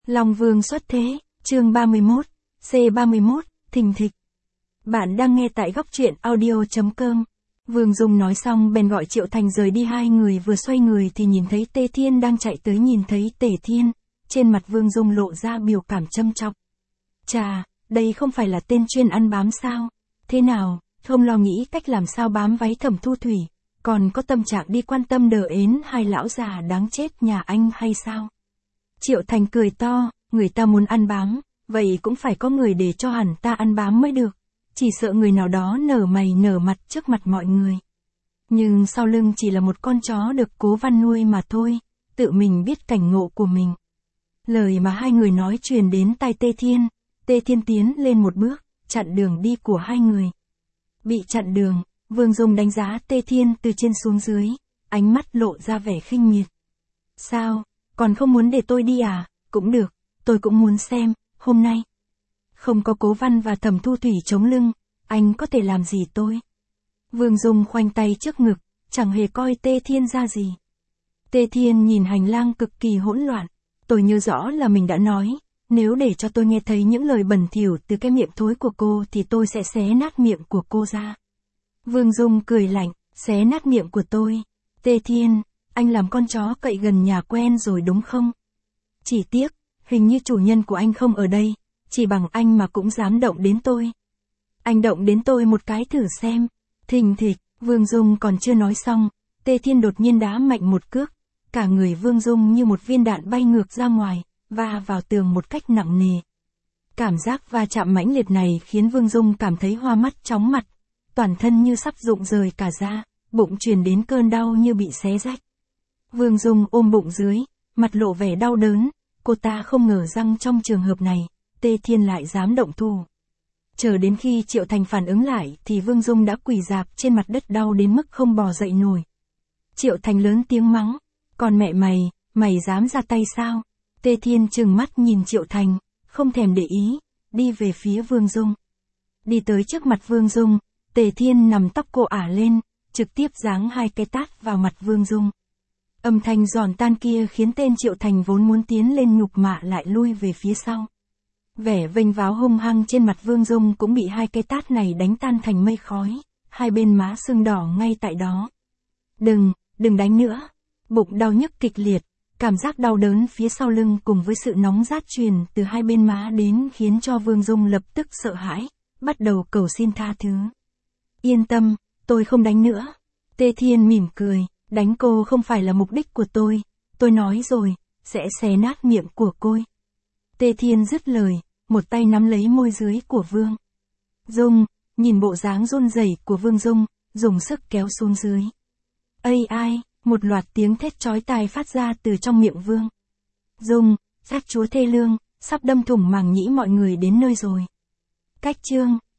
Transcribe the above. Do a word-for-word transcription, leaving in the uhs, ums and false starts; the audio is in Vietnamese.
Long Vương xuất thế, chương ba mươi mốt, C ba mươi mốt, thình thịch. Bạn đang nghe tại góc truyện audio chấm com. Vương Dung nói xong bèn gọi Triệu Thành rời đi, hai người vừa xoay người thì nhìn thấy Tề Thiên đang chạy tới. Nhìn thấy Tề Thiên, trên mặt Vương Dung lộ ra biểu cảm châm chọc. Chà, đây không phải là tên chuyên ăn bám sao? Thế nào, không lo nghĩ cách làm sao bám váy Thẩm Thu Thủy, còn có tâm trạng đi quan tâm đờ ến hai lão già đáng chết nhà anh hay sao? Triệu Thành cười to, người ta muốn ăn bám, vậy cũng phải có người để cho hẳn ta ăn bám mới được. Chỉ sợ người nào đó nở mày nở mặt trước mặt mọi người. Nhưng sau lưng chỉ là một con chó được Cố Văn nuôi mà thôi, tự mình biết cảnh ngộ của mình. Lời mà hai người nói truyền đến tai Tề Thiên, Tề Thiên tiến lên một bước, chặn đường đi của hai người. Bị chặn đường, Vương Dung đánh giá Tề Thiên từ trên xuống dưới, ánh mắt lộ ra vẻ khinh miệt. Sao, còn không muốn để tôi đi à? Cũng được, tôi cũng muốn xem, hôm nay không có Cố Văn và Thẩm Thu Thủy chống lưng, anh có thể làm gì tôi? Vương Dung khoanh tay trước ngực, chẳng hề coi Tề Thiên ra gì. Tề Thiên nhìn hành lang cực kỳ hỗn loạn, tôi nhớ rõ là mình đã nói, nếu để cho tôi nghe thấy những lời bẩn thỉu từ cái miệng thối của cô thì tôi sẽ xé nát miệng của cô ra. Vương Dung cười lạnh, xé nát miệng của tôi. Tề Thiên, anh làm con chó cậy gần nhà quen rồi đúng không? Chỉ tiếc, hình như chủ nhân của anh không ở đây, chỉ bằng anh mà cũng dám động đến tôi. Anh động đến tôi một cái thử xem. Thình thịch, Vương Dung còn chưa nói xong, Tề Thiên đột nhiên đá mạnh một cước, cả người Vương Dung như một viên đạn bay ngược ra ngoài, và vào tường một cách nặng nề. Cảm giác va chạm mãnh liệt này khiến Vương Dung cảm thấy hoa mắt chóng mặt, toàn thân như sắp rụng rời cả ra, bụng truyền đến cơn đau như bị xé rách. Vương Dung ôm bụng dưới, mặt lộ vẻ đau đớn, cô ta không ngờ rằng trong trường hợp này, Tề Thiên lại dám động thủ. Chờ đến khi Triệu Thành phản ứng lại thì Vương Dung đã quỳ rạp trên mặt đất đau đến mức không bò dậy nổi. Triệu Thành lớn tiếng mắng, còn mẹ mày, mày dám ra tay sao? Tề Thiên trừng mắt nhìn Triệu Thành, không thèm để ý, đi về phía Vương Dung. Đi tới trước mặt Vương Dung, Tề Thiên nằm tóc cô ả lên, trực tiếp giáng hai cái tát vào mặt Vương Dung. Âm thanh giòn tan kia khiến tên Triệu Thành vốn muốn tiến lên nhục mạ lại lui về phía sau. Vẻ vênh váo hung hăng trên mặt Vương Dung cũng bị hai cái tát này đánh tan thành mây khói, hai bên má sưng đỏ ngay tại đó. Đừng, đừng đánh nữa. Bụng đau nhức kịch liệt, cảm giác đau đớn phía sau lưng cùng với sự nóng rát truyền từ hai bên má đến khiến cho Vương Dung lập tức sợ hãi, bắt đầu cầu xin tha thứ. Yên tâm, tôi không đánh nữa. Tề Thiên mỉm cười, đánh cô không phải là mục đích của tôi, tôi nói rồi, sẽ xé nát miệng của cô. Tề Thiên dứt lời, một tay nắm lấy môi dưới của Vương Dung, nhìn bộ dáng run rẩy của Vương Dung, dùng sức kéo xuống dưới. Ây ai, một loạt tiếng thét chói tai phát ra từ trong miệng Vương Dung, giác chúa thê lương, sắp đâm thủng màng nhĩ mọi người đến nơi rồi. Cách chương